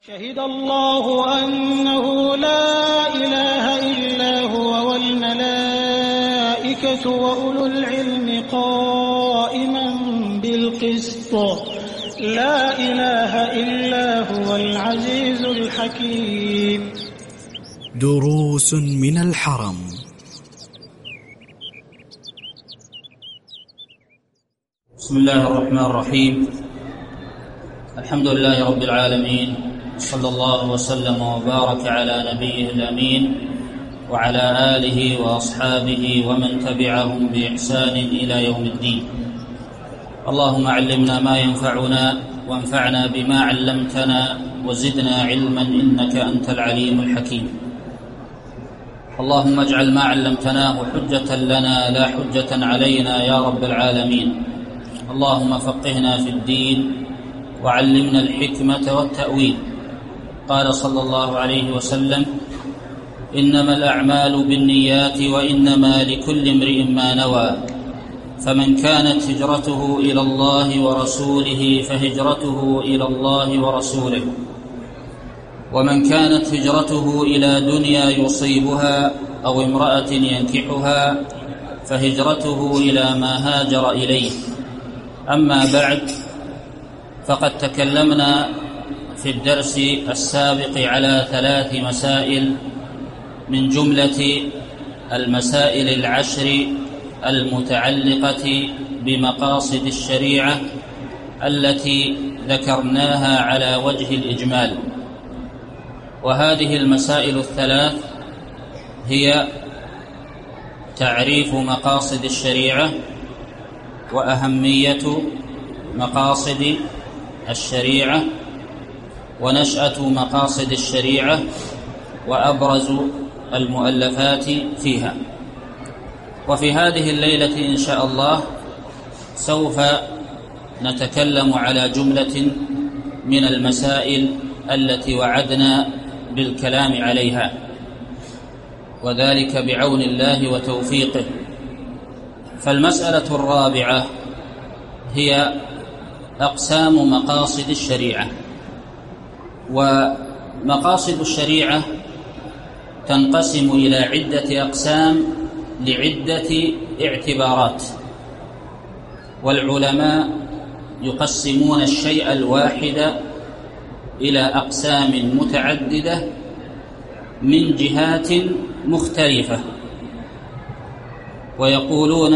شهد الله أنه لا إله إلا هو والملائكة وأولو العلم قائما بالقسط لا إله إلا هو العزيز الحكيم. دروس من الحرم. بسم الله الرحمن الرحيم. الحمد لله رب العالمين، صلى الله وسلم وبارك على نبيه الأمين وعلى آله وأصحابه ومن تبعهم بإحسان إلى يوم الدين. اللهم علمنا ما ينفعنا وانفعنا بما علمتنا وزدنا علما إنك أنت العليم الحكيم. اللهم اجعل ما علمتناه حجة لنا لا حجة علينا يا رب العالمين. اللهم فقهنا في الدين وعلمنا الحكمة والتأويل. قال صلى الله عليه وسلم: إنما الأعمال بالنيات وإنما لكل امرئ ما نوى، فمن كانت هجرته إلى الله ورسوله فهجرته إلى الله ورسوله، ومن كانت هجرته إلى دنيا يصيبها أو امرأة ينكحها فهجرته إلى ما هاجر إليه. أما بعد، فقد تكلمنا في الدرس السابق على 3 مسائل من جملة المسائل العشر المتعلقة بمقاصد الشريعة التي ذكرناها على وجه الإجمال. وهذه المسائل ال3 هي تعريف مقاصد الشريعة، وأهمية مقاصد الشريعة، ونشأة مقاصد الشريعة، وأبرز المؤلفات فيها. وفي هذه الليلة إن شاء الله سوف نتكلم على جملة من المسائل التي وعدنا بالكلام عليها، وذلك بعون الله وتوفيقه. فالمسألة الرابعة هي أقسام مقاصد الشريعة. ومقاصد الشريعة تنقسم إلى عدة أقسام لعدة اعتبارات، والعلماء يقسمون الشيء الواحد إلى أقسام متعددة من جهات مختلفة، ويقولون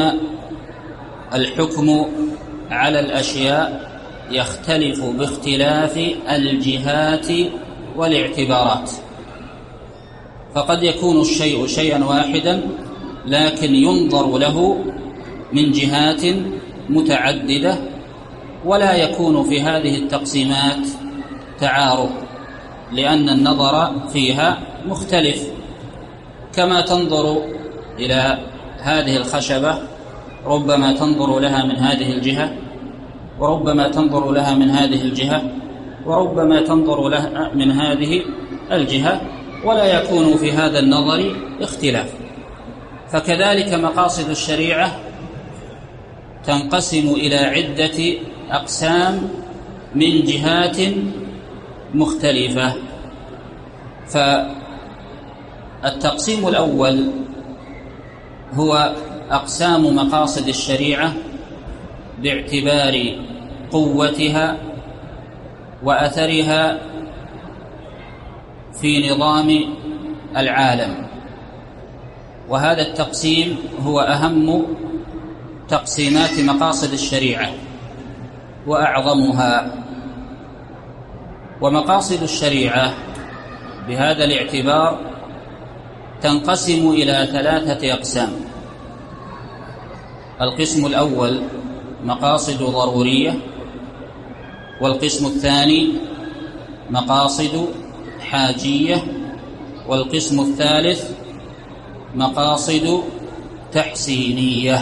الحكم على الأشياء يختلف باختلاف الجهات والاعتبارات. فقد يكون الشيء شيئا واحدا لكن ينظر له من جهات متعددة، ولا يكون في هذه التقسيمات تعارض، لأن النظر فيها مختلف. كما تنظر إلى هذه الخشبة ربما تنظر لها من هذه الجهة، وربما تنظر لها من هذه الجهة، وربما تنظر لها من هذه الجهة، ولا يكون في هذا النظر اختلاف. فكذلك مقاصد الشريعة تنقسم إلى عدة أقسام من جهات مختلفة. فالتقسيم الأول هو أقسام مقاصد الشريعة باعتبار قوتها وأثرها في نظام العالم. وهذا التقسيم هو أهم تقسيمات مقاصد الشريعة وأعظمها. ومقاصد الشريعة بهذا الاعتبار تنقسم إلى 3 أقسام. القسم الأول مقاصد ضرورية، والقسم الثاني مقاصد حاجية، والقسم الثالث مقاصد تحسينية.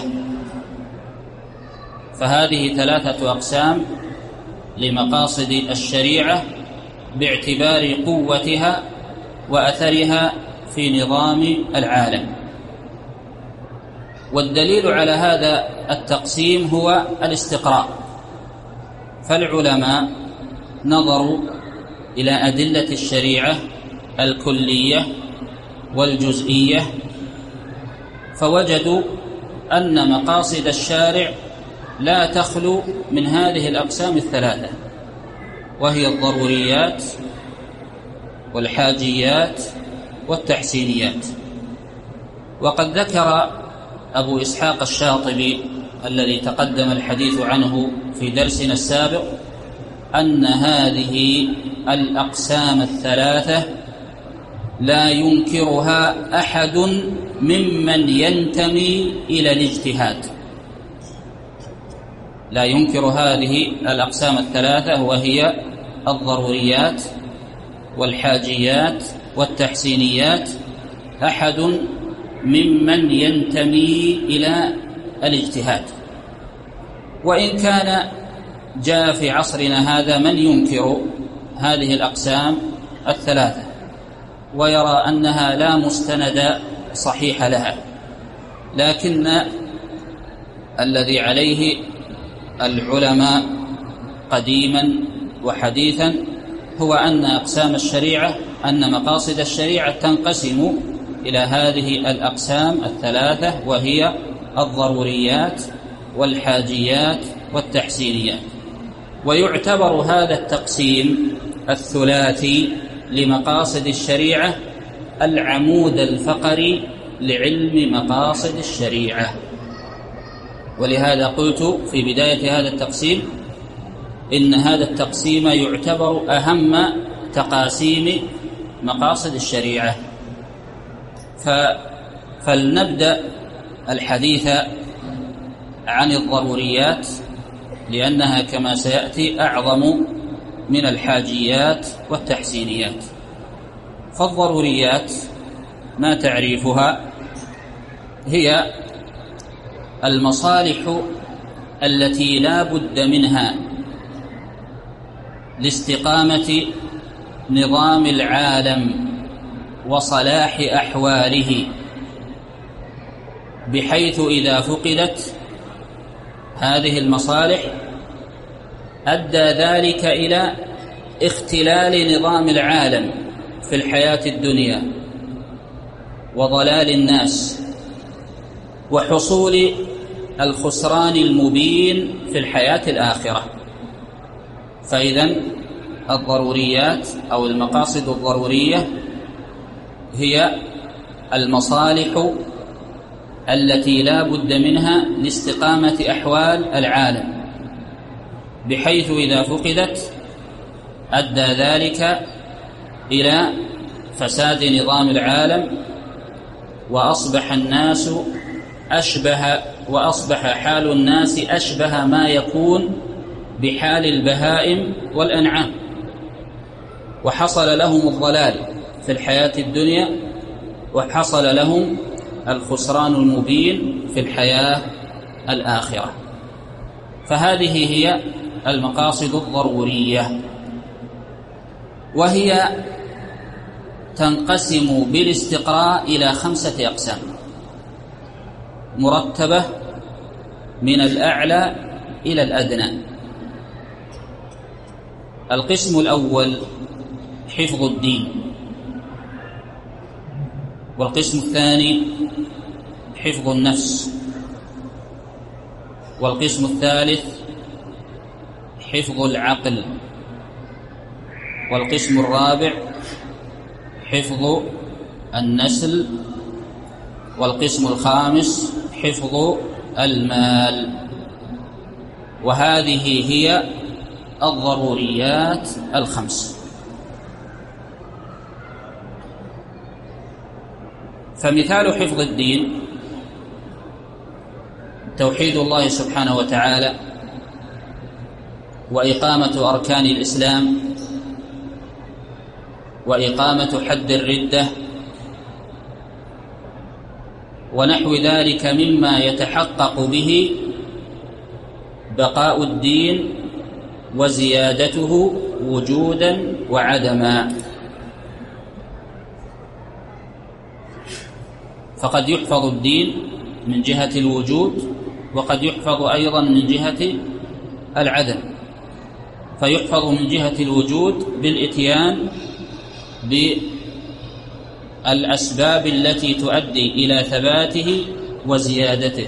فهذه 3 أقسام لمقاصد الشريعة باعتبار قوتها وأثرها في نظام العالم. والدليل على هذا التقسيم هو الاستقراء. فالعلماء نظروا إلى أدلة الشريعة الكلية والجزئية، فوجدوا أن مقاصد الشارع لا تخلو من هذه الأقسام الثلاثة، وهي الضروريات والحاجيات والتحسينيات. وقد ذكر أبو إسحاق الشاطبي الذي تقدم الحديث عنه في درسنا السابق أن هذه الأقسام الثلاثة لا ينكرها أحد ممن ينتمي إلى الاجتهاد. لا ينكر هذه الأقسام الثلاثة، وهي الضروريات والحاجيات والتحسينيات، أحد ممن ينتمي إلى الاجتهاد. وإن كان جاء في عصرنا هذا من ينكر هذه الأقسام الثلاثة ويرى أنها لا مستند صحيح لها، لكن الذي عليه العلماء قديما وحديثا هو أن أقسام الشريعة، أن مقاصد الشريعة تنقسم إلى هذه الأقسام الثلاثة، وهي الضروريات والحاجيات والتحسينيات. ويعتبر هذا التقسيم الثلاثي لمقاصد الشريعة العمود الفقري لعلم مقاصد الشريعة. ولهذا قلت في بداية هذا التقسيم إن هذا التقسيم يعتبر أهم تقاسيم مقاصد الشريعة. فلنبدأ الحديث عن الضروريات، لأنها كما سيأتي أعظم من الحاجيات والتحسينيات. فالضروريات ما تعريفها؟ هي المصالح التي لا بد منها لاستقامة نظام العالم وصلاح أحواله، بحيث إذا فقدت هذه المصالح أدى ذلك إلى اختلال نظام العالم في الحياة الدنيا وضلال الناس وحصول الخسران المبين في الحياة الآخرة. فإذن الضروريات أو المقاصد الضرورية هي المصالح التي لا بد منها لاستقامة أحوال العالم، بحيث إذا فقدت أدى ذلك إلى فساد نظام العالم، وأصبح حال الناس أشبه ما يكون بحال البهائم والأنعام، وحصل لهم الضلال في الحياة الدنيا، وحصل لهم الخسران المبين في الحياة الآخرة. فهذه هي المقاصد الضرورية، وهي تنقسم بالاستقراء إلى 5 أقسام مرتبة من الأعلى إلى الأدنى. القسم الأول حفظ الدين، والقسم الثاني حفظ النفس، والقسم الثالث حفظ العقل، والقسم الرابع حفظ النسل، والقسم الخامس حفظ المال. وهذه هي الضروريات ال5. فمثال حفظ الدين توحيد الله سبحانه وتعالى، وإقامة أركان الإسلام، وإقامة حد الردة، ونحو ذلك مما يتحقق به بقاء الدين وزيادته وجودا وعدما. فقد يحفظ الدين من جهة الوجود، وقد يحفظ أيضا من جهة العدم. فيحفظ من جهة الوجود بالإتيان بالأسباب التي تؤدي إلى ثباته وزيادته،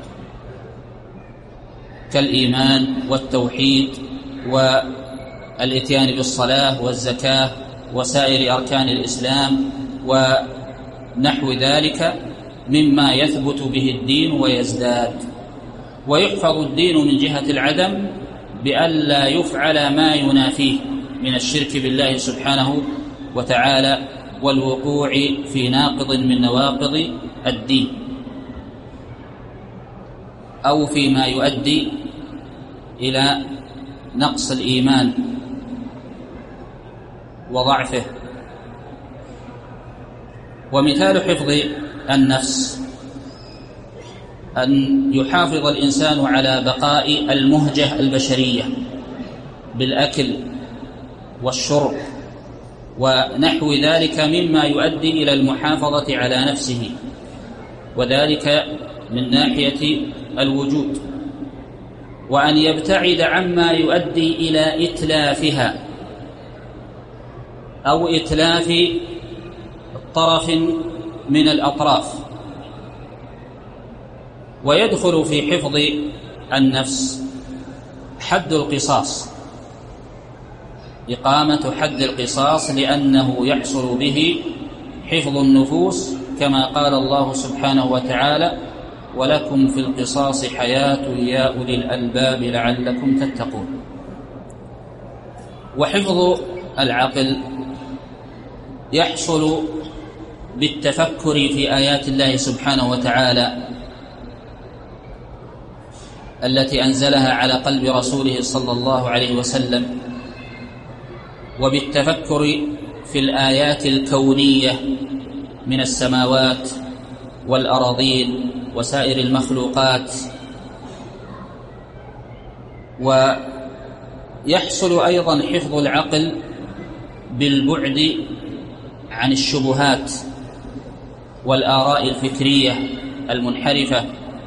كالإيمان والتوحيد والإتيان بالصلاة والزكاة وسائر أركان الإسلام ونحو ذلك مما يثبت به الدين ويزداد. ويحفظ الدين من جهة العدم بألا يفعل ما ينافيه من الشرك بالله سبحانه وتعالى والوقوع في ناقض من نواقض الدين أو فيما يؤدي إلى نقص الإيمان وضعفه. ومثال حفظ النفس أن يحافظ الإنسان على بقاء المهجة البشرية بالأكل والشرب ونحو ذلك مما يؤدي إلى المحافظة على نفسه، وذلك من ناحية الوجود، وأن يبتعد عما يؤدي إلى إتلافها أو إتلاف طرف من الأطراف. ويدخل في حفظ النفس حد القصاص، إقامة حد القصاص، لأنه يحصل به حفظ النفوس كما قال الله سبحانه وتعالى: ولكم في القصاص حياة يا أولي الألباب لعلكم تتقون. وحفظ العقل يحصل بالتفكر في آيات الله سبحانه وتعالى التي أنزلها على قلب رسوله صلى الله عليه وسلم، وبالتفكر في الآيات الكونية من السماوات والأراضين وسائر المخلوقات. ويحصل أيضا حفظ العقل بالبعد عن الشبهات والآراء الفكرية المنحرفة،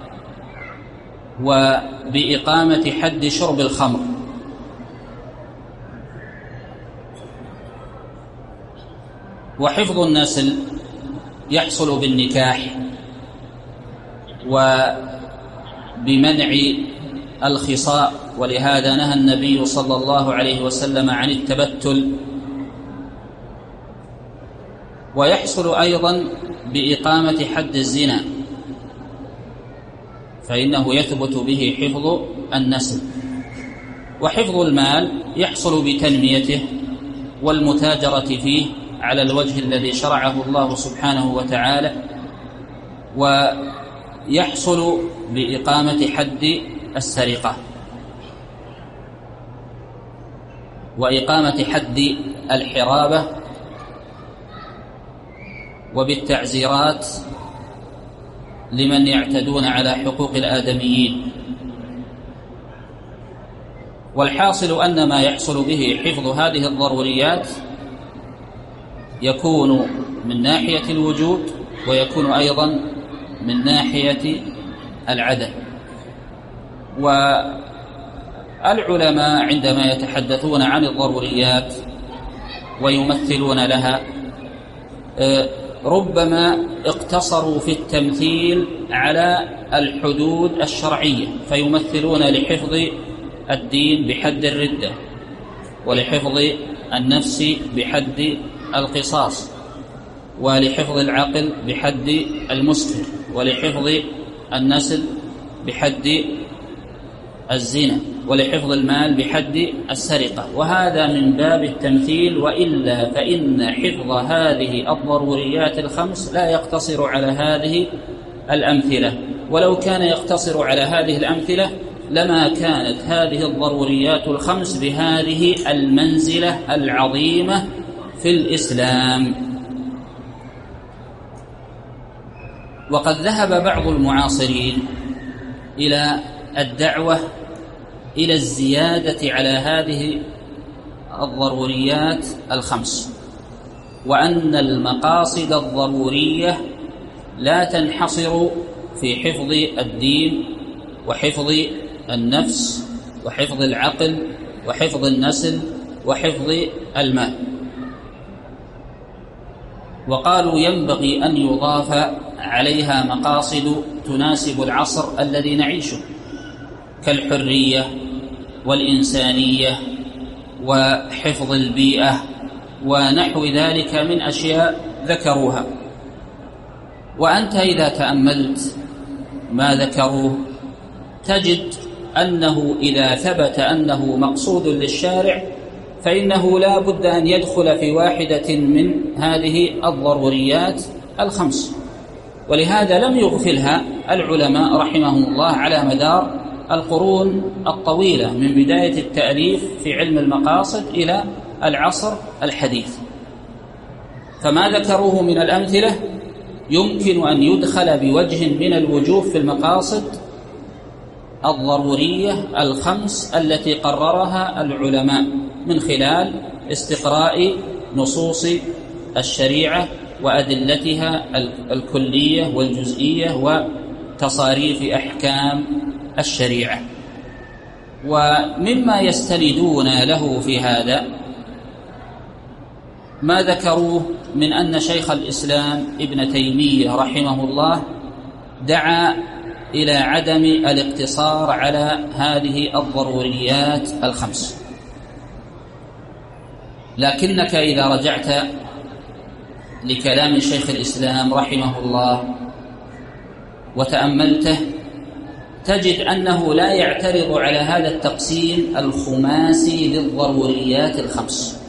وبإقامة حد شرب الخمر. وحفظ النسل يحصل بالنكاح وبمنع الخصاء، ولهذا نهى النبي صلى الله عليه وسلم عن التبتل. ويحصل أيضا بإقامة حد الزنا، فإنه يثبت به حفظ النسل. وحفظ المال يحصل بتنميته والمتاجرة فيه على الوجه الذي شرعه الله سبحانه وتعالى. ويحصل بإقامة حد السرقة وإقامة حد الحرابة، وبالتعزيرات لمن يعتدون على حقوق الآدميين. والحاصل أن ما يحصل به حفظ هذه الضروريات يكون من ناحية الوجود، ويكون أيضا من ناحية العدم. والعلماء عندما يتحدثون عن الضروريات ويمثلون لها ربما اقتصروا في التمثيل على الحدود الشرعية، فيمثلون لحفظ الدين بحد الردة، ولحفظ النفس بحد القصاص، ولحفظ العقل بحد المسكر، ولحفظ النسل بحد الزنا، ولحفظ المال بحد السرقة. وهذا من باب التمثيل، وإلا فإن حفظ هذه الضروريات الخمس لا يقتصر على هذه الأمثلة، ولو كان يقتصر على هذه الأمثلة لما كانت هذه الضروريات الخمس بهذه المنزلة العظيمة في الإسلام. وقد ذهب بعض المعاصرين إلى الدعوة إلى الزيادة على هذه الضروريات الخمس، وأن المقاصد الضرورية لا تنحصر في حفظ الدين وحفظ النفس وحفظ العقل وحفظ النسل وحفظ المال. وقالوا ينبغي أن يضاف عليها مقاصد تناسب العصر الذي نعيشه كالحرية والإنسانية وحفظ البيئة ونحو ذلك من أشياء ذكروها. وأنت إذا تأملت ما ذكروه تجد أنه إذا ثبت أنه مقصود للشارع فإنه لا بد أن يدخل في واحدة من هذه الضروريات الخمس، ولهذا لم يغفلها العلماء رحمهم الله على مدار القرون الطويلة من بداية التأليف في علم المقاصد إلى العصر الحديث. فما ذكروه من الأمثلة يمكن أن يدخل بوجه من الوجوه في المقاصد الضرورية الخمس التي قررها العلماء من خلال استقراء نصوص الشريعة وأدلتها الكلية والجزئية وتصاريف أحكام الشريعة. ومما يستندون له في هذا ما ذكروه من أن شيخ الإسلام ابن تيمية رحمه الله دعا إلى عدم الاقتصار على هذه الضروريات الخمس. لكنك إذا رجعت لكلام شيخ الإسلام رحمه الله وتأملته تجد أنه لا يعترض على هذا التقسيم الخماسي للضروريات الخمس،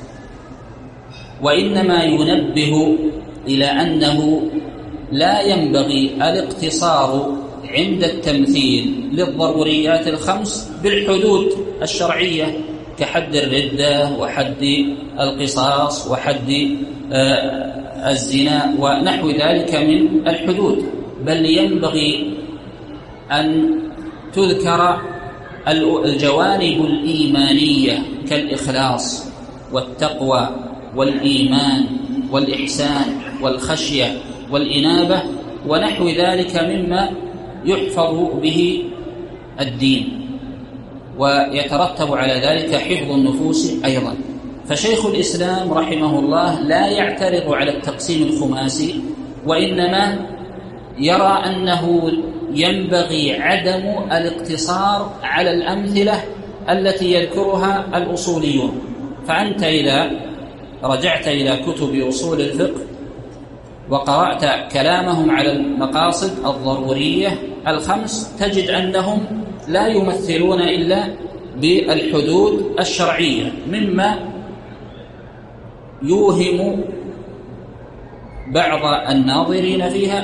وإنما ينبه إلى أنه لا ينبغي الاقتصار عند التمثيل للضروريات الخمس بالحدود الشرعية كحد الردة وحد القصاص وحد الزنا ونحو ذلك من الحدود، بل ينبغي أن تذكر الجوانب الإيمانية كالإخلاص والتقوى والإيمان والإحسان والخشية والإنابة ونحو ذلك مما يحفظ به الدين ويترتب على ذلك حفظ النفوس أيضا. فشيخ الإسلام رحمه الله لا يعترض على التقسيم الخماسي، وإنما يرى أنه ينبغي عدم الاقتصار على الأمثلة التي يذكرها الأصوليون. فأنت إذا رجعت إلى كتب أصول الفقه وقرأت كلامهم على المقاصد الضرورية الخمس تجد أنهم لا يمثلون إلا بالحدود الشرعية، مما يوهم بعض الناظرين فيها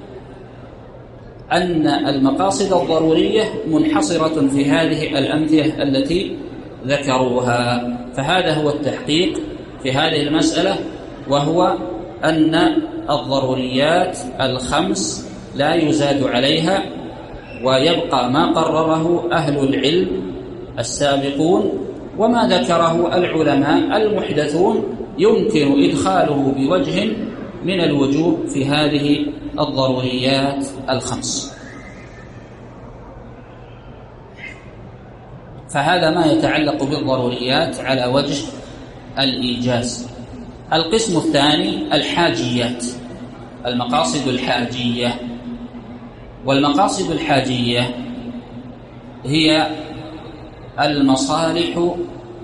أن المقاصد الضرورية منحصرة في هذه الأمثلة التي ذكروها. فهذا هو التحقيق في هذه المسألة، وهو أن الضروريات الخمس لا يزاد عليها، ويبقى ما قرره أهل العلم السابقون، وما ذكره العلماء المحدثون يمكن إدخاله بوجه من الوجوه في هذه الضروريات الخمس. فهذا ما يتعلق بالضروريات على وجه الإيجاز. القسم الثاني الحاجيات، المقاصد الحاجية. والمقاصد الحاجية هي المصالح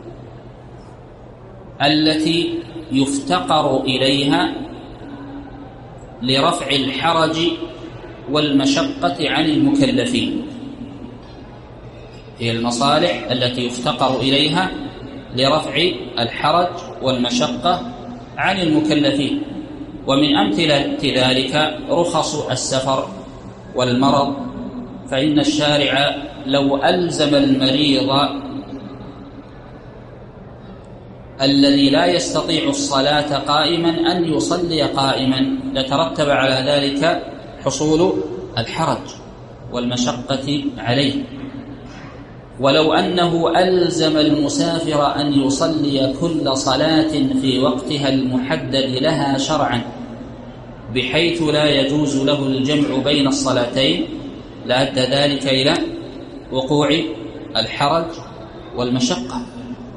التي يفتقر إليها لرفع الحرج والمشقة عن المكلفين. هي المصالح التي يفتقر إليها لرفع الحرج والمشقة عن المكلفين. ومن أمثلة ذلك رخص السفر والمرض، فإن الشارع لو ألزم المريض الذي لا يستطيع الصلاة قائما أن يصلي قائما لترتب على ذلك حصول الحرج والمشقة عليه. ولو أنه ألزم المسافر أن يصلي كل صلاة في وقتها المحدد لها شرعا بحيث لا يجوز له الجمع بين الصلاتين لأدى ذلك إلى وقوع الحرج والمشقة.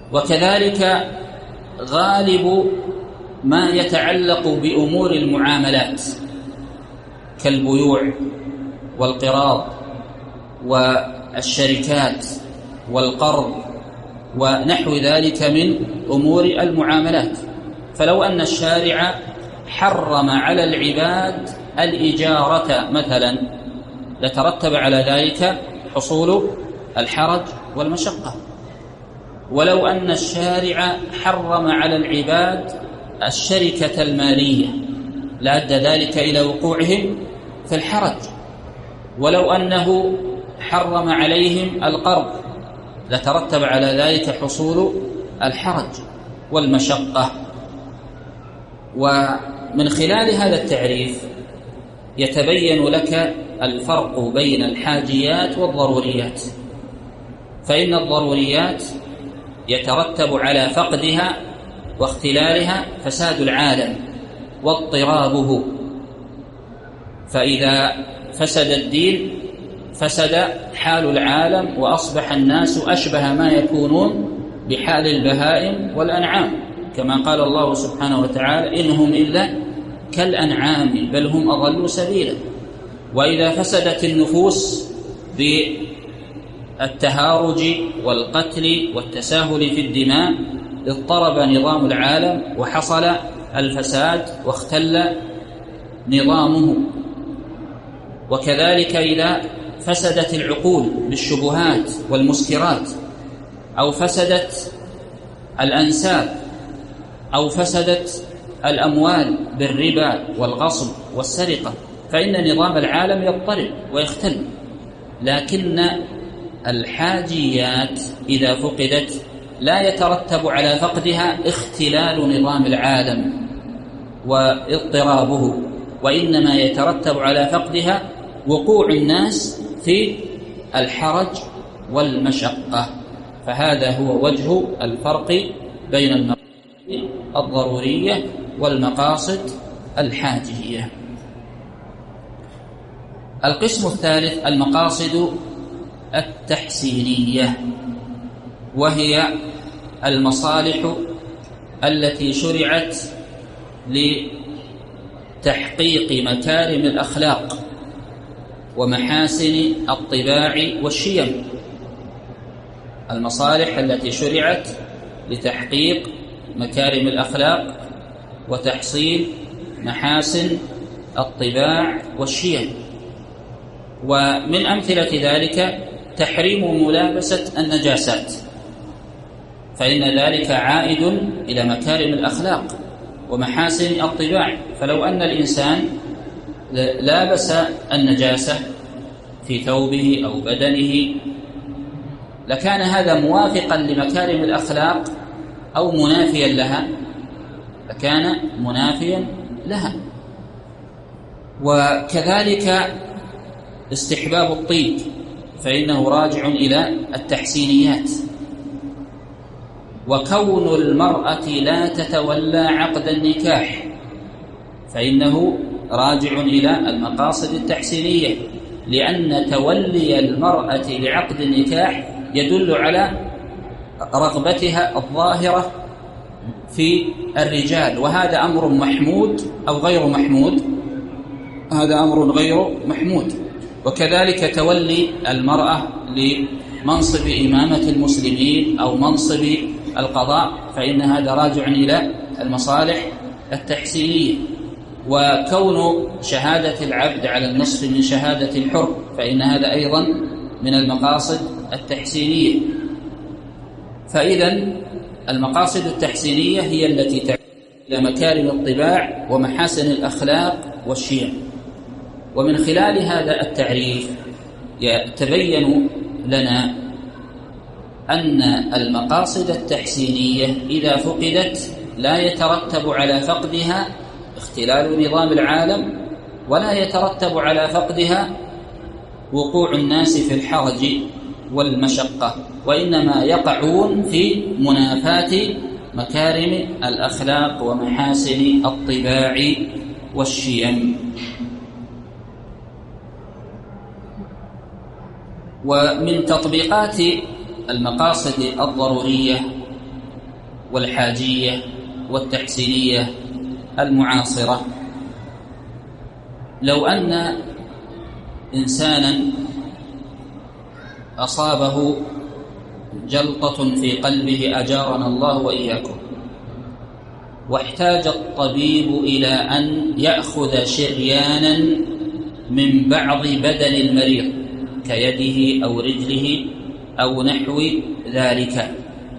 وكذلك غالب ما يتعلق بأمور المعاملات كالبيوع والقراض والشركات والقرض ونحو ذلك من أمور المعاملات. فلو أن الشارع حرم على العباد الإجارة مثلا لترتب على ذلك حصول الحرج والمشقة. ولو أن الشارع حرم على العباد الشركة المالية لأدى ذلك إلى وقوعهم في الحرج. ولو أنه حرم عليهم القرض لترتب على ذلك حصول الحرج والمشقة. ومن خلال هذا التعريف يتبين لك الفرق بين الحاجيات والضروريات. فإن الضروريات يترتب على فقدها واختلالها فساد العالم واضطرابه، فإذا فسد الدين فسد حال العالم وأصبح الناس أشبه ما يكونون بحال البهائم والأنعام، كما قال الله سبحانه وتعالى إنهم إلا كالأنعام بل هم أضلوا سبيلا. وإذا فسدت النفوس بالتهارج والقتل والتساهل في الدماء اضطرب نظام العالم وحصل الفساد واختل نظامه. وكذلك إذا فسدت العقول بالشبهات والمسكرات أو فسدت الأنساب أو فسدت الأموال بالربا والغصب والسرقة فإن نظام العالم يضطرب ويختل. لكن الحاجيات إذا فقدت لا يترتب على فقدها اختلال نظام العالم واضطرابه، وإنما يترتب على فقدها وقوع الناس في الحرج والمشقة. فهذا هو وجه الفرق بين المقاصد الضرورية والمقاصد الحاجية. القسم الثالث المقاصد التحسينية، وهي المصالح التي شرعت لتحقيق مكارم الأخلاق ومحاسن الطباع والشيم. المصالح التي شرعت لتحقيق مكارم الأخلاق وتحصيل محاسن الطباع والشيم. ومن أمثلة ذلك تحريم ملابسة النجاسات، فإن ذلك عائد إلى مكارم الأخلاق ومحاسن الطباع. فلو أن الإنسان لابس النجاسة في ثوبه أو بدنه لكان هذا موافقا لمكارم الأخلاق أو منافيا لها، لكان منافيا لها. وكذلك استحباب الطيب فإنه راجع إلى التحسينيات. وكون المرأة لا تتولى عقد النكاح فإنه راجع إلى المقاصد التحسينية، لأن تولي المرأة لعقد النكاح يدل على رغبتها الظاهرة في الرجال، وهذا أمر محمود أو غير محمود؟ هذا أمر غير محمود. وكذلك تولي المرأة لمنصب إمامة المسلمين أو منصب القضاء فإن هذا راجع إلى المصالح التحسينية. وكون شهادة العبد على النصف من شهادة الحر فإن هذا أيضا من المقاصد التحسينية. فإذا المقاصد التحسينية هي التي تعود إلى مكارم الطباع ومحاسن الأخلاق والشيم. ومن خلال هذا التعريف يتبين لنا أن المقاصد التحسينية إذا فقدت لا يترتب على فقدها اختلال نظام العالم، ولا يترتب على فقدها وقوع الناس في الحرج والمشقة، وإنما يقعون في منافاة مكارم الأخلاق ومحاسن الطباع والشيم. ومن تطبيقات المقاصد الضرورية والحاجية والتحسينية المعاصرة. لو أن إنسانا أصابه جلطة في قلبه أجارنا الله وإياكم، واحتاج الطبيب إلى أن يأخذ شريانا من بعض بدن المريض كيده أو رجله أو نحو ذلك،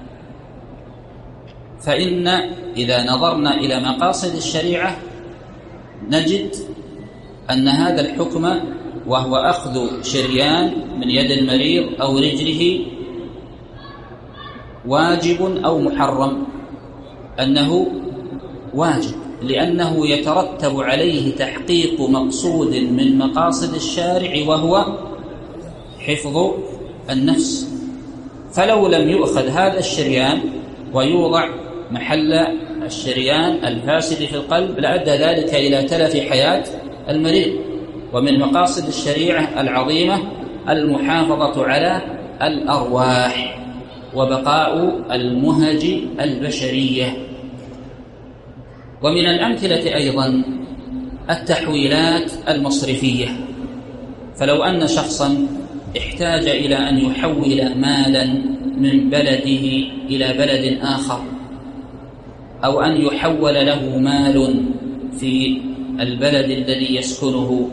فإن إذا نظرنا إلى مقاصد الشريعة نجد أن هذا الحكم، وهو أخذ شريان من يد المريض أو رجله، واجب أو محرم؟ أنه واجب، لأنه يترتب عليه تحقيق مقصود من مقاصد الشارع، وهو حفظ النفس. فلو لم يؤخذ هذا الشريان ويوضع محل الشريان الفاسد في القلب لأدى ذلك إلى تلف حياة المريض. ومن مقاصد الشريعة العظيمة المحافظة على الأرواح وبقاء المهج البشرية. ومن الأمثلة أيضا التحويلات المصرفية، فلو أن شخصا احتاج إلى أن يحول مالا من بلده إلى بلد آخر، أو أن يحول له مال في البلد الذي يسكنه،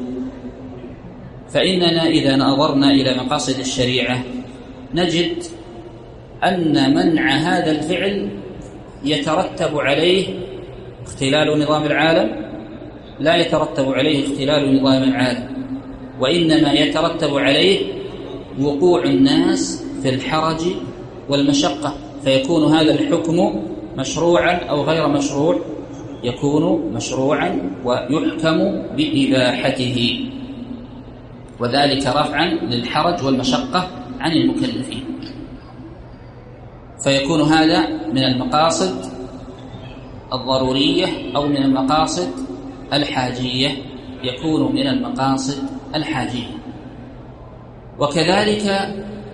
فإننا إذا نظرنا إلى مقاصد الشريعة نجد أن منع هذا الفعل يترتب عليه اختلال نظام العالم. لا يترتب عليه اختلال نظام العالم، وإنما يترتب عليه وقوع الناس في الحرج والمشقة، فيكون هذا الحكم مشروعا أو غير مشروع، يكون مشروعا ويحكم بإباحته، وذلك رفعا للحرج والمشقة عن المكلفين. فيكون هذا من المقاصد الضرورية أو من المقاصد الحاجية، يكون من المقاصد الحاجية. وكذلك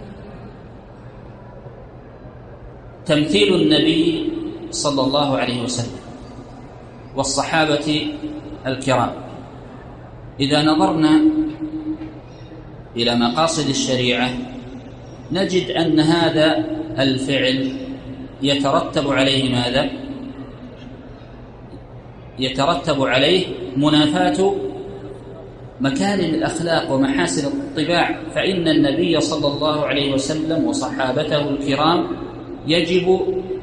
تمثيل النبي صلى الله عليه وسلم والصحابة الكرام، إذا نظرنا إلى مقاصد الشريعة نجد أن هذا الفعل يترتب عليه ماذا؟ يترتب عليه منافاة مكارم الأخلاق ومحاسن الطباع، فإن النبي صلى الله عليه وسلم وصحابته الكرام يجب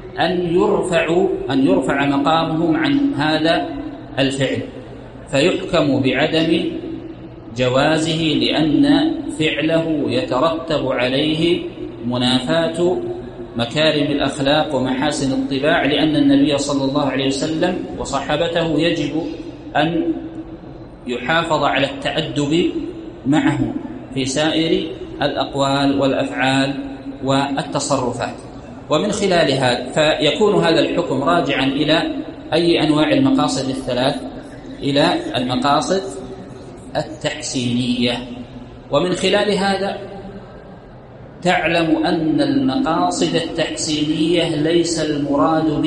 أن يرفع مقامهم عن هذا الفعل، فيحكم بعدم جوازه، لأن فعله يترتب عليه منافاة مكارم الأخلاق ومحاسن الطباع، لأن النبي صلى الله عليه وسلم وصحابته يجب أن يحافظ على التأدب معه في سائر الأقوال والأفعال والتصرفات. ومن خلال هذا فيكون هذا الحكم راجعا إلى أي أنواع المقاصد الثلاث؟ إلى المقاصد التحسينية. ومن خلال هذا تعلم أن المقاصد التحسينية ليس المراد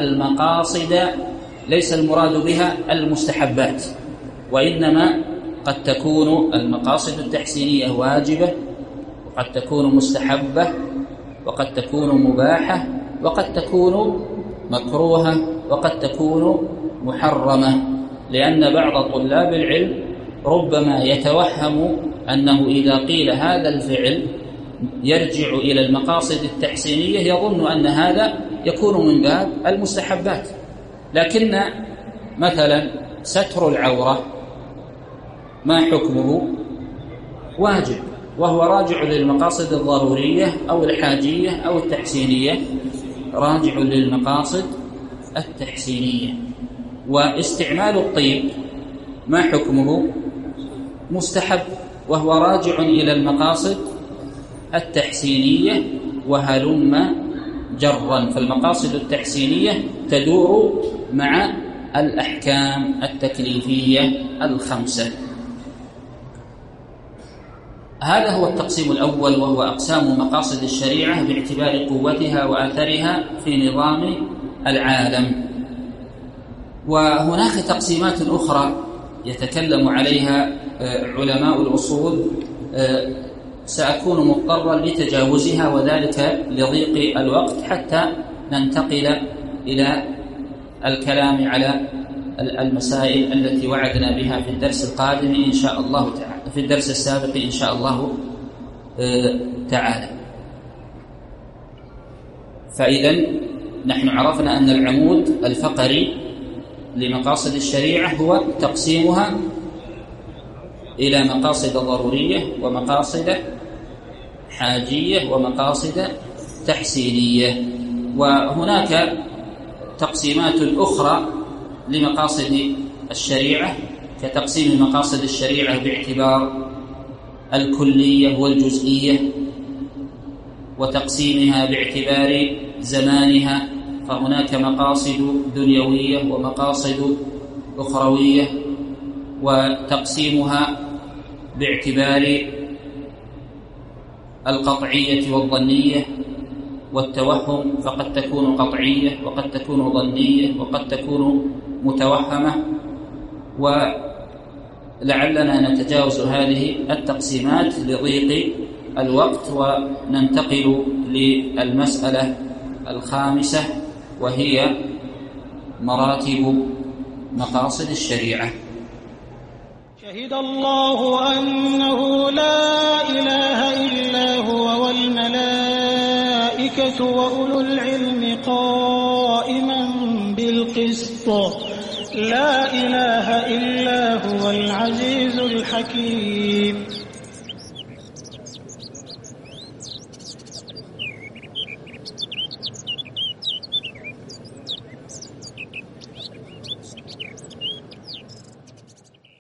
بها المستحبات، وإنما قد تكون المقاصد التحسينية واجبة، وقد تكون مستحبة، وقد تكون مباحة، وقد تكون مكروهة، وقد تكون محرمة، لأن بعض طلاب العلم ربما يتوهم أنه إذا قيل هذا الفعل يرجع إلى المقاصد التحسينية يظن أن هذا يكون من باب المستحبات. لكن مثلا ستر العورة ما حكمه؟ واجب، وهو راجع للمقاصد الضرورية أو الحاجية أو التحسينية، راجع للمقاصد التحسينية. واستعمال الطيب ما حكمه؟ مستحب، وهو راجع إلى المقاصد التحسينية، وهلم جرا، فالمقاصد التحسينية تدور مع الأحكام التكليفية الخمسة. هذا هو التقسيم الأول، وهو أقسام مقاصد الشريعة باعتبار قوتها وآثرها في نظام العالم. وهناك تقسيمات أخرى يتكلم عليها علماء الأصول سأكون مضطرا لتجاوزها، وذلك لضيق الوقت، حتى ننتقل إلى الكلام على المسائل التي وعدنا بها في الدرس القادم إن شاء الله تعالى، في الدرس السابق إن شاء الله تعالى. فإذا نحن عرفنا أن العمود الفقري لمقاصد الشريعة هو تقسيمها إلى مقاصد ضرورية ومقاصد حاجية ومقاصد تحسينية. وهناك تقسيمات أخرى لمقاصد الشريعة كتقسيم مقاصد الشريعة باعتبار الكلية والجزئية، وتقسيمها باعتبار زمانها، فهناك مقاصد دنيوية ومقاصد أخروية، وتقسيمها باعتبار القطعية والظنية والتوهم، فقد تكون قطعية وقد تكون ظنية وقد تكون متوهمة. ولعلنا نتجاوز هذه التقسيمات لضيق الوقت، وننتقل للمسألة الخامسة، وهي مراتب مقاصد الشريعة. شهد الله أنه لا إله إلا هو والملائكة وأولو العلم قائما بالقسط لا إله إلا هو العزيز الحكيم.